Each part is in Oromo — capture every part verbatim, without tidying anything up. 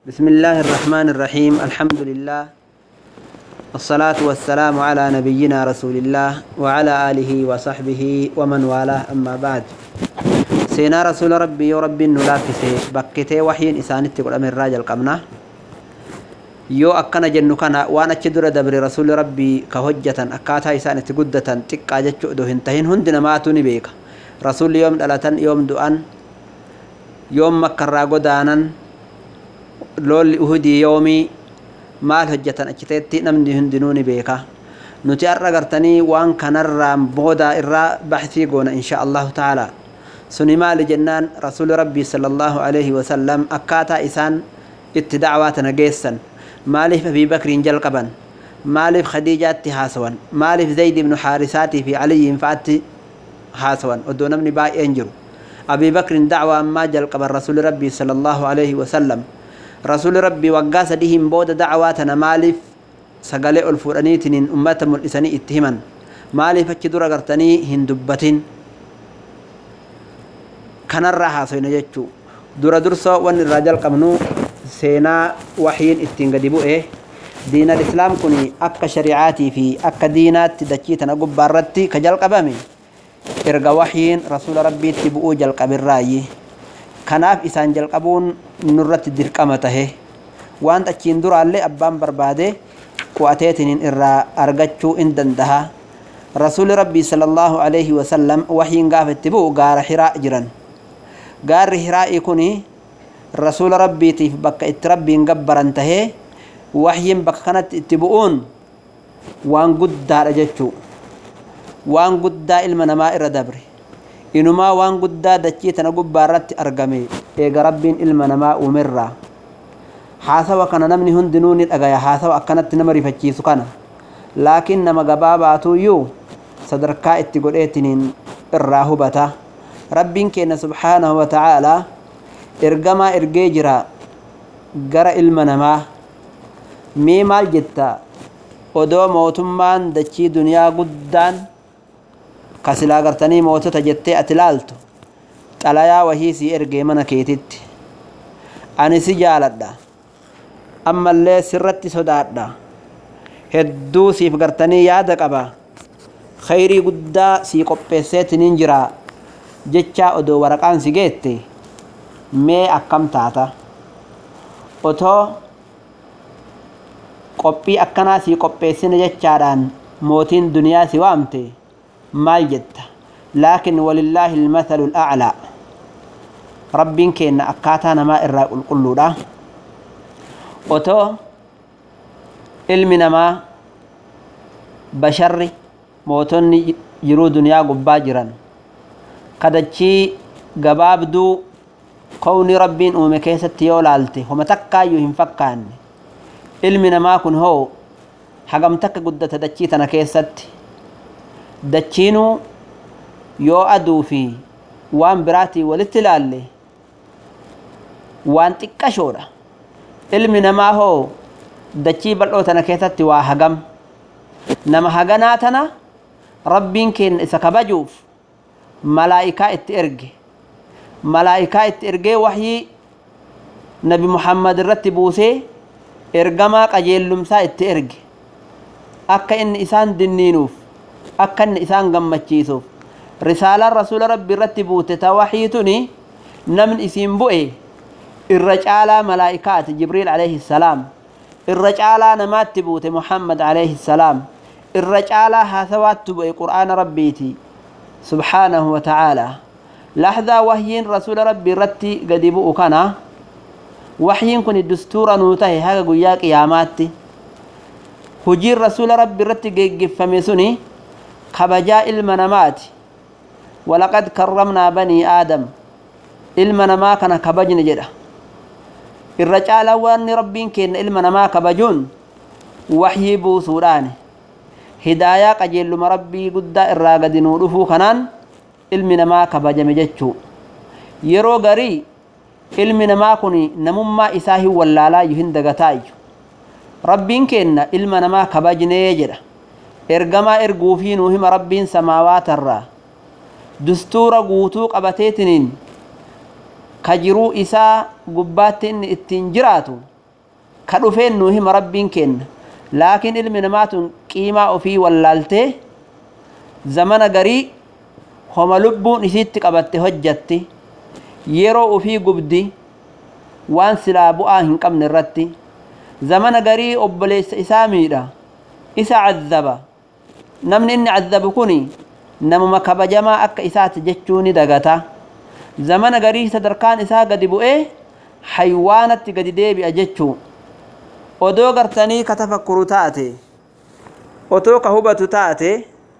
بسم الله الرحمن الرحيم الحمد لله والصلاة والسلام على نبينا رسول الله وعلى آله وصحبه ومن والاه أما بعد سينا رسول ربي وربي نلافسه بكته وحي إسان تقول أمر راجل قمنا يو أكنا جنو كان وانا تدر دبر رسول ربي كهجة أكاتا إسان تقودة تقا جتشو دوهن تهين هندنا ما توني بيك رسول يوم دلتن يوم دوان يوم مكرا قدانا لول أهدي يومي مال هجة أكتيتي نمدي هندنوني بيكا نتي أرغرتني وان كان الرام بودا إرى بحثي قونا إن شاء الله تعالى سني مال جنان رسول ربي صلى الله عليه وسلم أكاتا إسان اتدعواتنا قيسا مالف أبي بكر جلقبا مالف خديجة هاسوا مالف زيد بن حارساتي في علي فاتي هاسوا ودون من باي انجر أبي بكر دعوة ما جلقبا رسول ربي صلى الله عليه وسلم رسول ربي وقاس ديهم بود دعواتنا مالف سقالي الفرانيتين أمة ملئساني اتهما مالف اكدور اغرتني هندبتين كان الراحة سوين جيتشو دور درسو وان الرجال قمنو سينا وحيين اتنقدبو ايه دين الإسلام كني أكا شريعاتي في أكا دينات تدكيتنا قبارتي كجال قبامي إرقا وحيين رسول ربي تبقو جال قبراي kanaaf isaan jalqabuun nurratti dirqama tahe waan achiin duraallee abbaan barbaade qo'ateetiin irraa argachuu in dandaha rasuuli rabbii sallallahu alayhi wa sallam wahiin gaafatti bu'u gaara hiraa jiran gaarri hiraa kuni rasuula rabbiitiif bakka itti rabbiin gabbaran tahe wahiin bakka kanatti itti bu'uun waan guddaadha jechuu waan guddaa ilma namaa irra dabre inumaa waan guddaa dachii tana gubbaarratti argame eega rabbiin ilma namaa uumerraa haasawa kana namni hundinuu ni dhagaya haasawa akkanatti nama rifachiisu kana laakiin nama gabaabaatuyyuu sadarkaa itti godheetiniin irraa hubata rabbiin keenya subhaanahu wa ta'aalaa ergamaa ergee jira gara ilma namaa mee maal jetta odoo mootummaan dachii duniyaa guddaan kasilaa gartanii mootota jettee ati laaltu xalayaa wahii sii ergee mana keetitti ani si jaaladha ammallee sirratti sodaadha hedduu siif gartanii yaada qaba khayrii guddaa sii qopheesseetiniin jira jechaa odoo waraqaan si geette mee akkam taata otoo qophii akkanaa sii qopheessine jechaadhaan mootiin duniyaa si waamte maal jetta laakin walillaahi almathalu al'aclaa rabbiin keenna akkaataa namaa irraa qulqulluudha otoo ilmi namaa basharri mootonni jiruu duniyaa gubbaa jiran kadachii gabaabduu kowni rabbiin uume keessatti yoo laalte homa takkaayyuu hin fakkaanne ilmi namaa kun hoo hagam takka guddata dachii tana keessatti dachiinuu yoo aduu fi waan biraatii walitti ilaalle waan xiqqashoodha ilmi namaa hoo dachii bal'oo tana keessatti waa hagam nama haganaa tana rabbiin keenya isa kabajuuf malaa'ikaa itti erge malaa'ikaa itti ergee wahyii nabi muhammad irratti buusee ergamaa qajeellumsaa itti erge akka inni isaan dinniinuuf akka inni isaan gammachiisuuf risaalaan rasuula rabbi irratti buute ta wahiituni namni isiin bu'e irra caalaa malaa'ikaati jibriil alayhi salaam irra caalaa namaatti buute muhammad alayhi salaam irra caalaa haasawaatti bu'e qur'aana rabbiiti subhaanahu wa ta'aalaa lahdaa wahyiin rasuula rabbi irratti gadi bu'u kana wahyiin kun dustuura nuu tahe haga guyyaa qiyaamaatti hujiin rasuula rabbi irratti geggeeffame suni kabajaa ilma namaati walaqad karramnaa banii aadam ilma namaa kana kabajne jedha irra caalaa waanni rabbiin keenya ilma namaa kabajuun wahyii buusuudhaani hidaayaa qajeelluma rabbii guddaa irraa gadi nuu dhufuu kanaan ilmi namaa kabajame jechuu yeroo garii ilmi namaa kun namummaa isaa hin wallaalaayyuu hin dagataayyuu rabbiin keenya ilma namaa kabajnee jedha ergamaa erguufii nuu hima rabbiin samaawaata irraa dustuura guutuu qabateetiniin كجرو إساء قبات إن التنجراتو كدفين نوهم ربين كن لكن علم نمات قيمة في واللالته زمن غري هم لبون إسيت قبت هجتي يرو في قبدي وان سلابو آهن قم نرتي زمن غري أبليس إسامي دا إسا عذبا نمن إني عذبكوني نمو مكب جماع أك إسات جتشوني دغتا زمن غري صدركان إسا قد بؤيه حيوانت قد ديبي أجتشو ودو غرتني كتفكرو تاتي ودو كهوبتو تاتي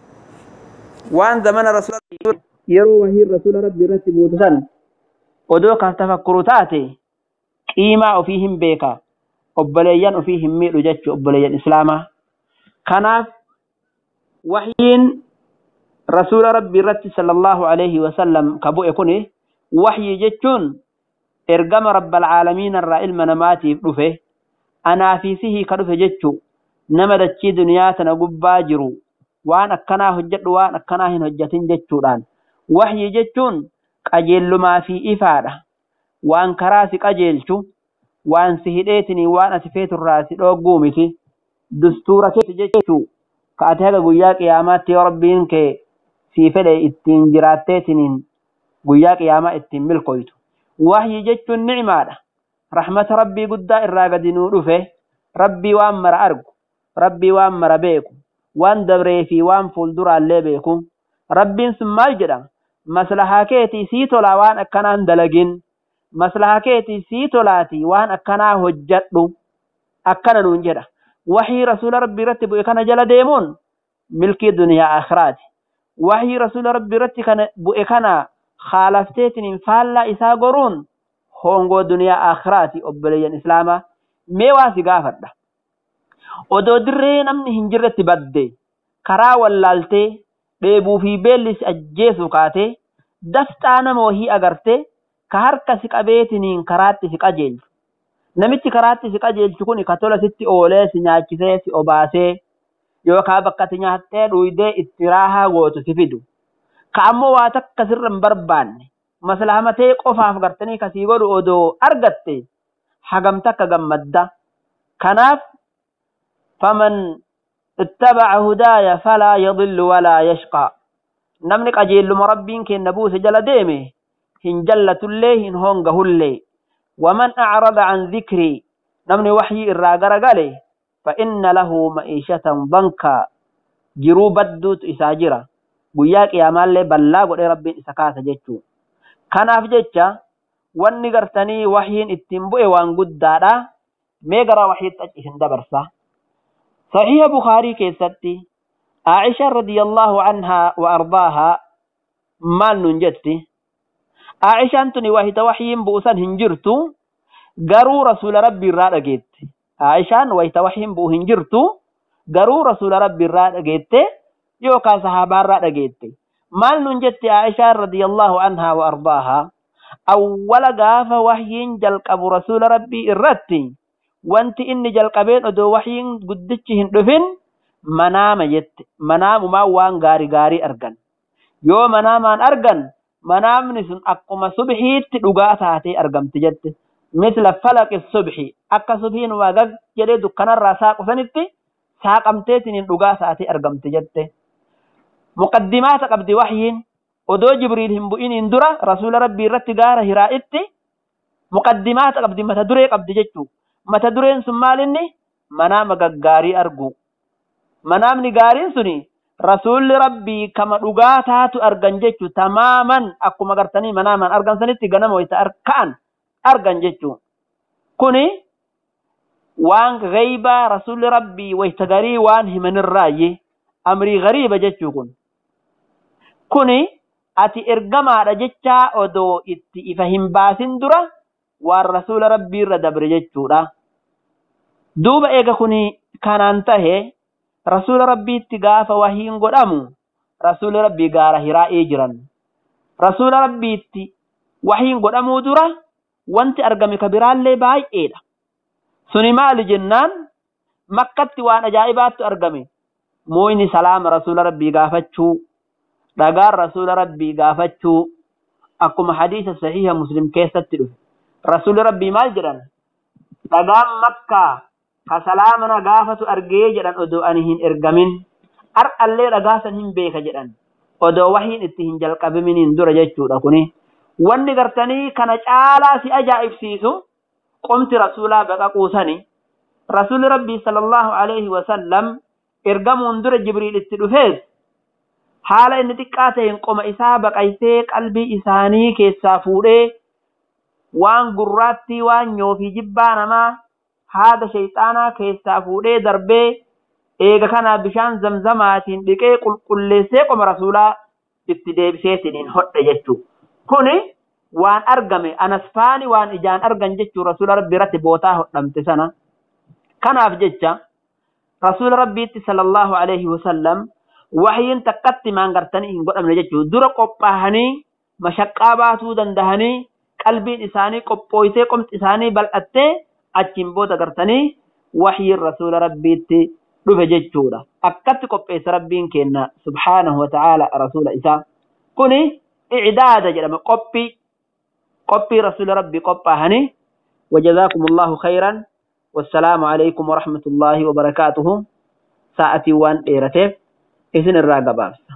وان زمن رسول يرو وهي رسول ربي رتب وتسن ودو كتفكرو تاتي قيمة فيهم بيكا أبليان وفيهم ميلو جتشو أبليان إسلاما كناف وحيين رسول ربي رتب صلى الله عليه وسلم كبو يكوني وحي جتشون إرقام رب العالمين الرائل مناماتي رفه أنا في سيه كرفه جتشو نمدت شي دنياتنا قباجرو وان أكنا هجت وان أكنا هن هجتين جتشو دان وحي جتشون أجل ما في إفادة وان كراسك أجلشو وان سهديتني وان أسفيت الراسي لو قومتي دستورة جتشو كأتهاك قياك يامات يا ربين كي في فلي اتنجراتيتنين قياك ياما اتن ملقويتو وحي جتشو النعمة رحمة ربي قد إراغ دينو فيه ربي وامر أرقو ربي وامر بيكو وان دبري في وان فولدر اللي بيكو ربي سمال الجدا مسلحة كيتي سيتولا وان أكنان دلقين مسلحة كيتي سيتولاتي وان أكنا هجتلو أكنا ننجدا وحي رسول ربي رتب إكنا جل ديمون ملكي دنيا آخرات وحي رسول ربي رتب إكنا خالفتين فالا إسا قرون هونغو دنيا آخراتي أبليان إسلاما ميواسي غافرده odoo dirree namni hin jirretti badde karaa wallaaltee dheebuu fi beellis ajjeesu kaate dafxaa nama wahii agarte ka harka si qabeetiniin karaatti si qajeelchu namichi karaatti si qajeelchu kun ka tola sitti oolee si nyaachisee si obaasee yookaan bakka ati nyaattee dhuydee itti raahaa gootu si fidu ka ammoo waa takka sirra hin barbaanne maslahamatee qofaaf gartanii kasii godhu odoo argatte hagam takka gammadda kanaaf فمن اتبع هدايا فلا يضل ولا يشقى نمني قجيل مربين كي نبوس جل ديمه هن جلة الليه هن هونغه الليه ومن أعرض عن ذكري نمني وحي الراغر قالي فإن له معيشة ضنكا جرو بدوت إساجرة بياك يا مالي بلاغ ودي ربين إساكاسة جيتشو كان أفجيتشا واني قرتني وحيين اتنبوئي وان قد دادا ميقرا وحيد تجيشن دبرسا صحيح بخاري كيستي عائشة رضي الله عنها وأرضاها مال ننجتي عائشة أنتني وهي توحيين بوسان هنجرتو قروا رسول ربي الرادقيت عائشة وهي توحيين بو هنجرتو قروا رسول ربي الرادقيت يوكا صحابة الرادقيت مال ننجتي عائشة رضي الله عنها وأرضاها أول قاف وحيين جلق أبو رسول ربي الرادتي wanti inni jalqabeen odoo wahiin guddichi hin dhufin manaama jette manaamumaa waan gaari gaarii argan yoo manaamaan argan manaamni sun akkuma subhiitti dhugaa taatee argamti jette misla falaqi subhi akka subhiin wagag jedhee dukkanarraa saaqusanitti saaqamteetiin dhugaa taatee argamti jette muqaddimaata qabdi wahiin odoo jibriil hin bu'iniin dura rasuula rabbii irratti gaara hiraa'itti muqaddimaata qabdi mata duree qabdi jechuu mata dureen sun maalinni manaama gaggaarii argu manaamni gaariin suni rasuulli rabbii kama dhugaa taatu argan jechu tamaaman akkuma gartanii manaaman argan sanitti ganama wayta arkaan argan jechu kuni waan ghaybaa rasuulli rabbii wayta garii waan himanirraayi amrii gariiba jechu kun kuni ati ergamaadha jechaa odoo itti ifa hin baasin dura waan rasuula rabbii irra dabre jechuudha duuba eega kuni kanaan tahe rasuula rabbiitti gaafa wahiin godhamu rasuula rabbii gaara hiraa'ee jiran rasuula rabbiitti wahiin godhamuu dura wanti argame ka biraallee baay'eedha suni maali jennaan makkatti waan ajaa'ibaattu argame mooyni salaama rasuula rabbii gaafachuu dhagaan rasuula rabbii gaafachuu أكما حديث صحيح مسلم كيسة تلو رسول ربي مال جران تقام مكة كسلامنا قافة أرقي جران أدو أنهن إرقمين أر اللي رقاسا هم بيك جران أدو وحين اتهن جلق بمنين دور جيشو ركوني واني قرتني كان جالا سي أجائب سيسو قمت رسولا بقى قوساني رسول ربي صلى الله عليه وسلم إرقمون دور جبريل التلوفيز حالا إن تكاتين قم إسابق أيسي قلبي إساني كيسا فوري وان قراتي وان يوفي جبانا ما هذا شيطانا كيسا فوري دربي إيغا كان بشان زمزماتين بكي قل قل ليسي قم رسولا ابتدي بسيسنين حد جتو كوني وان أرقمي أنسفاني وان إجان أرقن جتو رسول ربي رتي بوتاه نمتسنا كان أفجتش رسول ربي صلى الله عليه وسلم وحين تقت ما غرتني ان قدام نجو دور قبهني مشقاباتو دندهني قلبي اساني قبويته قمت اساني بلأته اچين بودا غرتني وحي الرسول ربي تي دفه جچودا اكت قبيس ربين كنا سبحانه وتعالى رسول عيسى كوني اعداد جرم قبي قبي رسول ربي قبهني وجزاكم الله خيرا والسلام عليكم ورحمة الله وبركاته ساعتي وان ايرتف إذن الراقبات